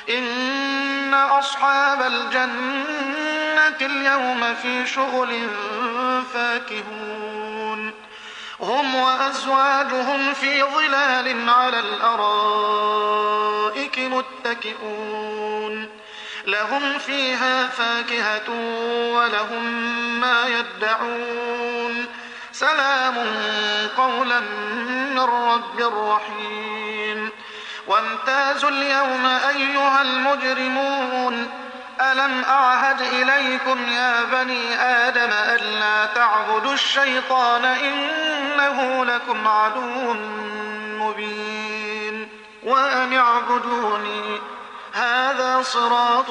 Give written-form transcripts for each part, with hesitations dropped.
إن أصحاب الجنة اليوم في شغل فاكهون هم وأزواجهم في ظلال على الأرائك متكئون لهم فيها فاكهة ولهم ما يدعون سلام قولا من رب رحيم وامتازوا اليوم أيها المجرمون ألم أعهد إليكم يا بني آدم ألا تعبدوا الشيطان إنه لكم عدو مبين وأن اعبدوني هذا صراط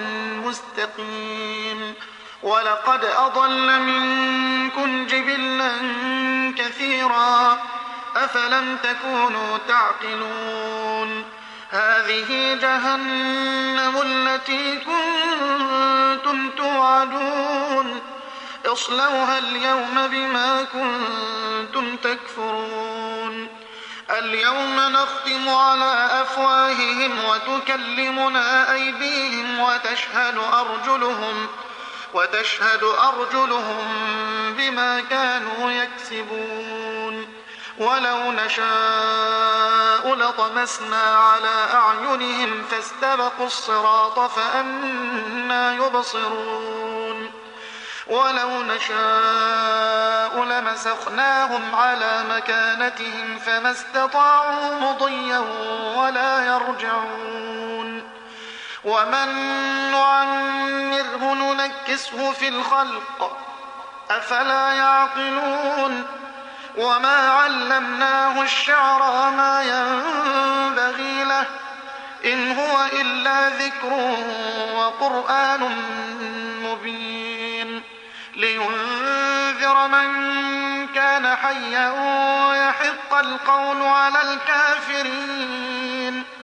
مستقيم ولقد أضل منكم جبلا كثيرا أفلم تكونوا تعقلون هذه جهنم التي كنتم توعدون اصلوها اليوم بما كنتم تكفرون اليوم نختم على أفواههم وتكلمنا أيديهم وتشهد أرجلهم بما كانوا يكسبون ولو نشاء لطمسنا على أعينهم فاستبقوا الصراط فأنى يبصرون ولو نشاء لمسخناهم على مكانتهم فما استطاعوا مضيا ولا يرجعون ومن نعمره ننكسه في الخلق أفلا يعقلون وما علمناه الشعر وما ينبغي له إن هو إلا ذكر وقرآن مبين لينذر من كان حيا ويحق القول على الكافرين